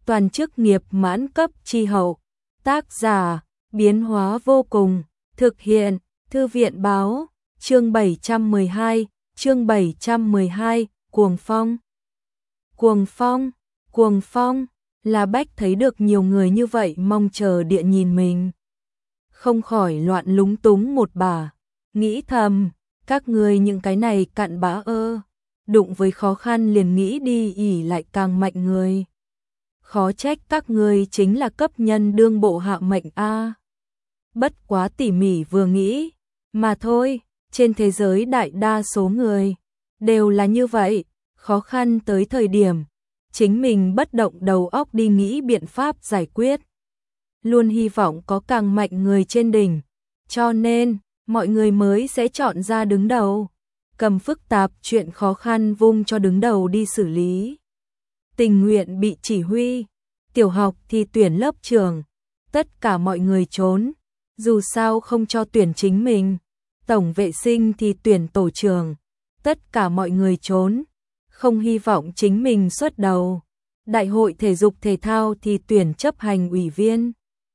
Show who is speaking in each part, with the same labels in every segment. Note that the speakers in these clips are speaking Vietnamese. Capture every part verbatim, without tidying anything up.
Speaker 1: toàn chức nghiệp mãn cấp chi hậu. Tác giả, biến hóa vô cùng, thực hiện, Thư viện báo, chương bảy trăm mười hai, chương bảy trăm mười hai, cuồng phong. Cuồng phong, cuồng phong, La Bách thấy được nhiều người như vậy mong chờ địa nhìn mình. Không khỏi loạn lúng túng một bà, nghĩ thầm, các ngươi những cái này cặn bã ơ, đụng với khó khăn liền nghĩ đi ỉ lại càng mạnh người. Khó trách các ngươi chính là cấp nhân đương bộ hạ mệnh a. Bất quá tỉ mỉ vừa nghĩ, mà thôi, trên thế giới đại đa số người đều là như vậy, khó khăn tới thời điểm chính mình bất động đầu óc đi nghĩ biện pháp giải quyết. Luôn hy vọng có càng mạnh người trên đỉnh, cho nên mọi người mới sẽ chọn ra đứng đầu, cầm phức tạp chuyện khó khăn vung cho đứng đầu đi xử lý. Tình nguyện bị chỉ huy, tiểu học thì tuyển lớp trưởng, tất cả mọi người trốn, dù sao không cho tuyển chính mình. Tổng vệ sinh thì tuyển tổ trưởng, tất cả mọi người trốn, không hy vọng chính mình xuất đầu. Đại hội thể dục thể thao thì tuyển chấp hành ủy viên,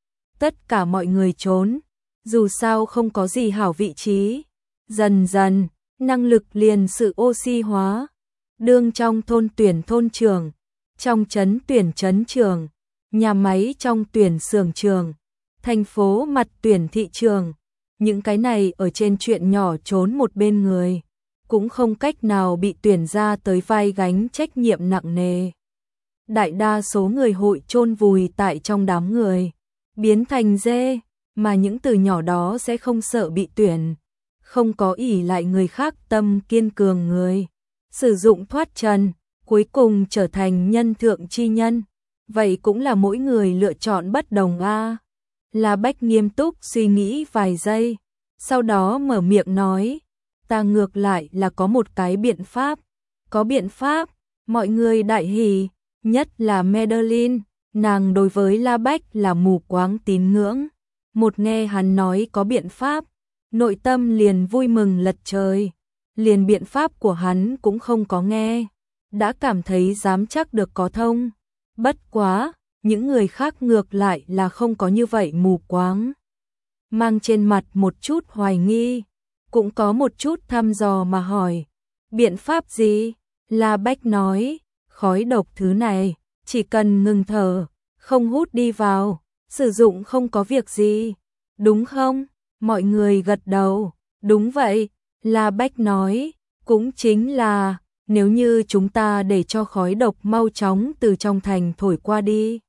Speaker 1: tất cả mọi người trốn, dù sao không có gì hảo vị trí. Dần dần, năng lực liền sự oxy hóa, đương trong thôn tuyển thôn trưởng, trong trấn tuyển trấn trưởng, nhà máy trong tuyển xưởng trưởng, thành phố mặt tuyển thị trường. Những cái này ở trên chuyện nhỏ trốn một bên người, cũng không cách nào bị tuyển ra tới vai gánh trách nhiệm nặng nề. Đại đa số người hội chôn vùi tại trong đám người, biến thành dê, mà những từ nhỏ đó sẽ không sợ bị tuyển, không có ỷ lại người khác tâm kiên cường người, sử dụng thoát trần, cuối cùng trở thành nhân thượng chi nhân. Vậy cũng là mỗi người lựa chọn bất đồng a. La Bách nghiêm túc suy nghĩ vài giây, sau đó mở miệng nói, ta ngược lại là có một cái biện pháp. Có biện pháp, mọi người đại hỉ, nhất là Madeline, nàng đối với La Bách là mù quáng tín ngưỡng. Một nghe hắn nói có biện pháp, nội tâm liền vui mừng lật trời, liền biện pháp của hắn cũng không có nghe, đã cảm thấy dám chắc được có thông. Bất quá, những người khác ngược lại là không có như vậy mù quáng, mang trên mặt một chút hoài nghi, cũng có một chút thăm dò mà hỏi, biện pháp gì? La Bách nói, khói độc thứ này, chỉ cần ngừng thở, không hút đi vào, sử dụng không có việc gì, đúng không? Mọi người gật đầu, đúng vậy. La Bách nói, cũng chính là, nếu như chúng ta để cho khói độc mau chóng từ trong thành thổi qua đi.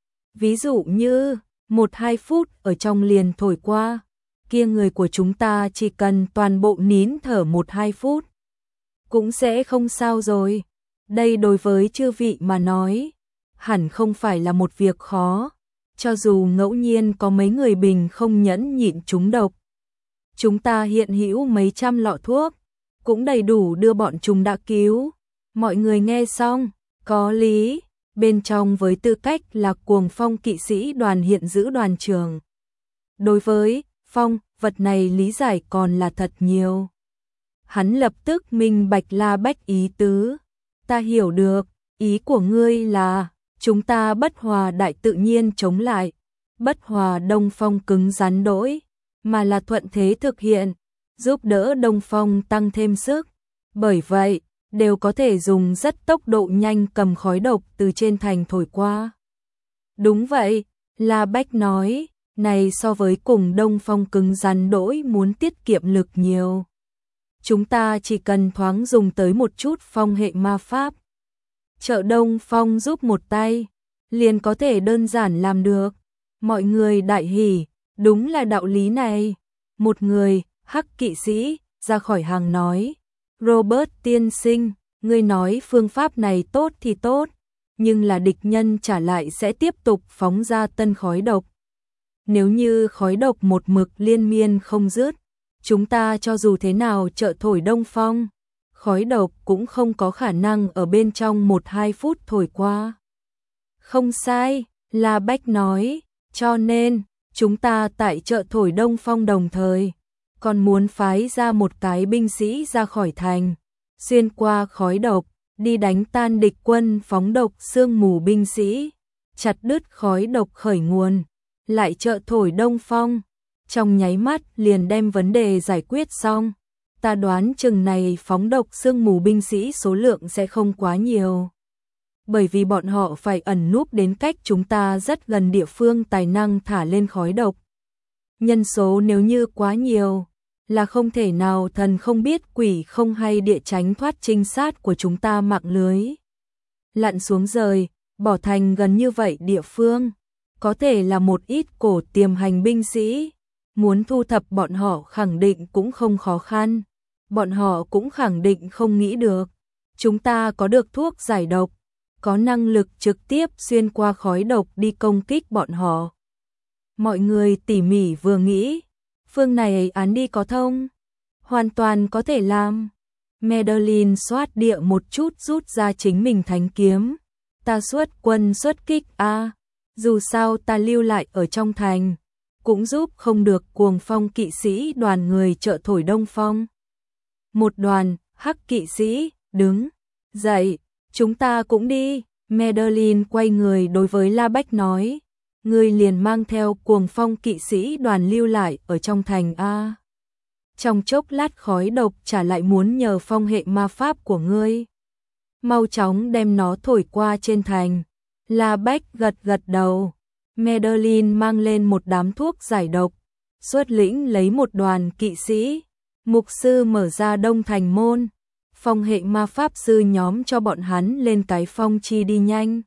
Speaker 1: Ví dụ như, một hai phút ở trong liền thổi qua, kia người của chúng ta chỉ cần toàn bộ nín thở một hai phút, cũng sẽ không sao rồi. Đây đối với chư vị mà nói, hẳn không phải là một việc khó, cho dù ngẫu nhiên có mấy người bình không nhẫn nhịn trúng độc. Chúng ta hiện hữu mấy trăm lọ thuốc, cũng đầy đủ đưa bọn chúng đã cứu. Mọi người nghe xong, có lý, bên trong với tư cách là cuồng phong kỵ sĩ đoàn hiện giữ đoàn trưởng. Đối với phong, vật này lý giải còn là thật nhiều. Hắn lập tức minh bạch La Bách ý tứ. Ta hiểu được, ý của ngươi là, chúng ta bất hòa đại tự nhiên chống lại, bất hòa đông phong cứng rắn đỗi, mà là thuận thế thực hiện, giúp đỡ đông phong tăng thêm sức. Bởi vậy, đều có thể dùng rất tốc độ nhanh cầm khói độc từ trên thành thổi qua. Đúng vậy, La Bách nói, này so với cùng đông phong cứng rắn đỗi muốn tiết kiệm lực nhiều. Chúng ta chỉ cần thoáng dùng tới một chút phong hệ ma pháp, trợ đông phong giúp một tay, liền có thể đơn giản làm được. Mọi người đại hỉ, đúng là đạo lý này. Một người, hắc kỵ sĩ, ra khỏi hàng nói, Robert tiên sinh, ngươi nói phương pháp này tốt thì tốt, nhưng là địch nhân trả lại sẽ tiếp tục phóng ra tân khói độc. Nếu như khói độc một mực liên miên không dứt, chúng ta cho dù thế nào trợ thổi đông phong, khói độc cũng không có khả năng ở bên trong một hai phút thổi qua. Không sai, La Bách nói, cho nên, chúng ta tại trợ thổi đông phong đồng thời, còn muốn phái ra một cái binh sĩ ra khỏi thành, xuyên qua khói độc, đi đánh tan địch quân phóng độc sương mù binh sĩ. chặt đứt khói độc khởi nguồn, lại trợ thổi đông phong, trong nháy mắt liền đem vấn đề giải quyết xong. Ta đoán chừng này phóng độc sương mù binh sĩ số lượng sẽ không quá nhiều. Bởi vì bọn họ phải ẩn núp đến cách chúng ta rất gần địa phương tài năng thả lên khói độc. Nhân số nếu như quá nhiều, là không thể nào thần không biết quỷ không hay địa tránh thoát trinh sát của chúng ta mạng lưới. Lặn xuống rời, bỏ thành gần như vậy địa phương, có thể là một ít cổ tiềm hành binh sĩ, muốn thu thập bọn họ khẳng định cũng không khó khăn, bọn họ cũng khẳng định không nghĩ được. Chúng ta có được thuốc giải độc, có năng lực trực tiếp xuyên qua khói độc đi công kích bọn họ. Mọi người tỉ mỉ vừa nghĩ, phương này án đi có thông, hoàn toàn có thể làm. Madeline xoát địa một chút rút ra chính mình thánh kiếm. Ta xuất quân xuất kích a, à, dù sao ta lưu lại ở trong thành, cũng giúp không được Cuồng Phong kỵ sĩ đoàn người trợ thổi đông phong. Một đoàn hắc kỵ sĩ đứng dậy, chúng ta cũng đi. Madeline quay người đối với La Bách nói, ngươi liền mang theo Cuồng Phong kỵ sĩ đoàn lưu lại ở trong thành a. Trong chốc lát khói độc trả lại muốn nhờ phong hệ ma pháp của ngươi, mau chóng đem nó thổi qua trên thành. La Bách gật gật đầu. Madeline mang lên một đám thuốc giải độc, xuất lĩnh lấy một đoàn kỵ sĩ, mục sư mở ra đông thành môn, phong hệ ma pháp sư nhóm cho bọn hắn lên cái phong chi đi nhanh.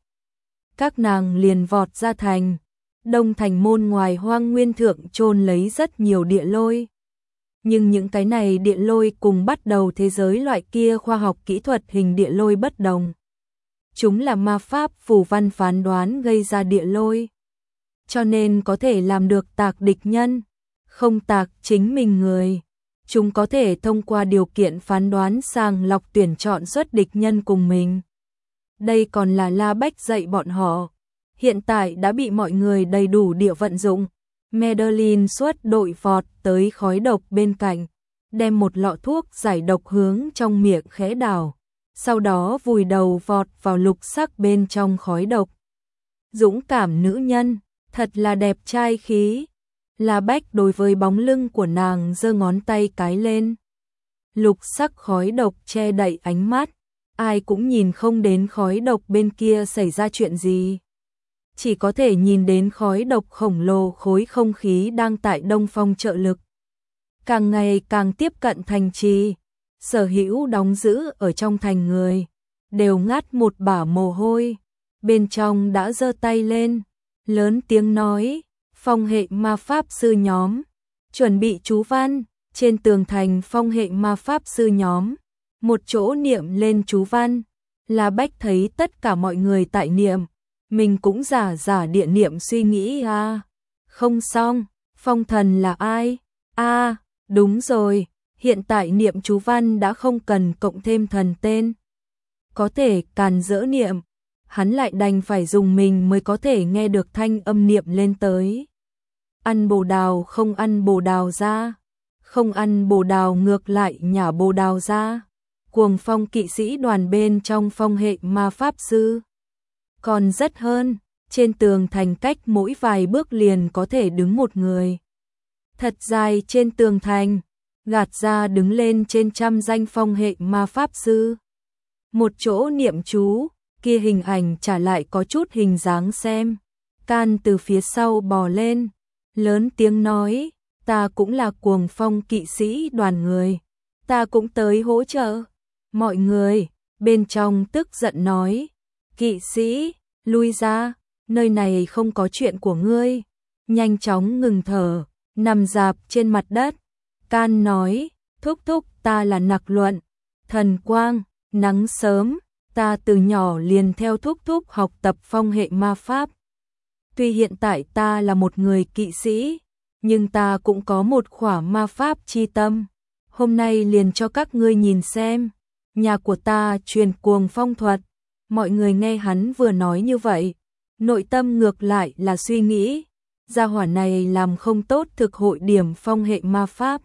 Speaker 1: Các nàng liền vọt ra thành. Đông thành môn ngoài hoang nguyên thượng chôn lấy rất nhiều địa lôi. Nhưng những cái này địa lôi cùng bắt đầu thế giới loại kia khoa học kỹ thuật hình địa lôi bất đồng. Chúng là ma pháp phù văn phán đoán gây ra địa lôi, cho nên có thể làm được tạc địch nhân, không tạc chính mình người. Chúng có thể thông qua điều kiện phán đoán sàng lọc tuyển chọn xuất địch nhân cùng mình. Đây còn là La Bách dạy bọn họ, hiện tại đã bị mọi người đầy đủ địa vận dụng. Madeline xuất đội vọt tới khói độc bên cạnh, đem một lọ thuốc giải độc hướng trong miệng khẽ đảo, sau đó vùi đầu vọt vào lục sắc bên trong khói độc. Dũng cảm nữ nhân, thật là đẹp trai khí. La Bách đối với bóng lưng của nàng giơ ngón tay cái lên. Lục sắc khói độc che đậy ánh mắt, ai cũng nhìn không đến khói độc bên kia xảy ra chuyện gì. Chỉ có thể nhìn đến khói độc khổng lồ khối không khí đang tại đông phong trợ lực. Càng ngày càng tiếp cận thành trì, sở hữu đóng giữ ở trong thành người, đều ngắt một bả mồ hôi, bên trong đã giơ tay lên, lớn tiếng nói, phong hệ ma pháp sư nhóm, chuẩn bị chú văn. Trên tường thành phong hệ ma pháp sư nhóm, một chỗ niệm lên chú văn. La Bách thấy tất cả mọi người tại niệm, mình cũng giả giả địa niệm suy nghĩ a. À, không xong, phong thần là ai? A, à, đúng rồi, hiện tại niệm chú văn đã không cần cộng thêm thần tên. Có thể càn dỡ niệm, hắn lại đành phải dùng mình mới có thể nghe được thanh âm niệm lên tới. Ăn bồ đào không ăn bồ đào ra, không ăn bồ đào ngược lại nhả bồ đào ra. Cuồng Phong kỵ sĩ đoàn bên trong phong hệ ma pháp sư. Còn rất hơn, trên tường thành cách mỗi vài bước liền có thể đứng một người. Thật dài trên tường thành, gạt ra đứng lên trên trăm danh phong hệ ma pháp sư. Một chỗ niệm chú, kia hình ảnh trả lại có chút hình dáng xem. Can từ phía sau bò lên, lớn tiếng nói, ta cũng là Cuồng Phong kỵ sĩ đoàn người, ta cũng tới hỗ trợ. Mọi người, bên trong tức giận nói, kỵ sĩ, lui ra, nơi này không có chuyện của ngươi. Nhanh chóng ngừng thở, nằm dạp trên mặt đất. Can nói, thúc thúc ta là Nặc Luận, thần quang, nắng sớm, ta từ nhỏ liền theo thúc thúc học tập phong hệ ma pháp. Tuy hiện tại ta là một người kỵ sĩ, nhưng ta cũng có một khỏa ma pháp chi tâm. Hôm nay liền cho các ngươi nhìn xem, nhà của ta truyền cuồng phong thuật. Mọi người nghe hắn vừa nói như vậy, nội tâm ngược lại là suy nghĩ, gia hỏa này làm không tốt thực hội điểm phong hệ ma pháp.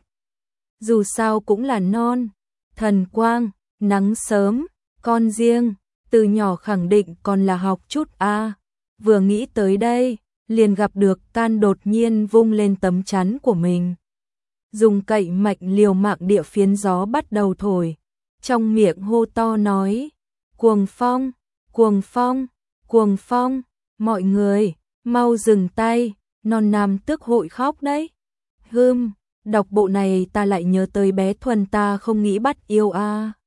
Speaker 1: Dù sao cũng là non, thần quang, nắng sớm, con riêng, từ nhỏ khẳng định còn là học chút a. À. vừa nghĩ tới đây, liền gặp được Can đột nhiên vung lên tấm chắn của mình. Dùng cậy mạnh liều mạng địa phiến gió bắt đầu thổi, trong miệng hô to nói, cuồng phong, cuồng phong, cuồng phong, mọi người, mau dừng tay, non nam tức hội khóc đấy. Hưm, đọc bộ này ta lại nhớ tới bé Thuần ta không nghĩ bắt yêu a. À.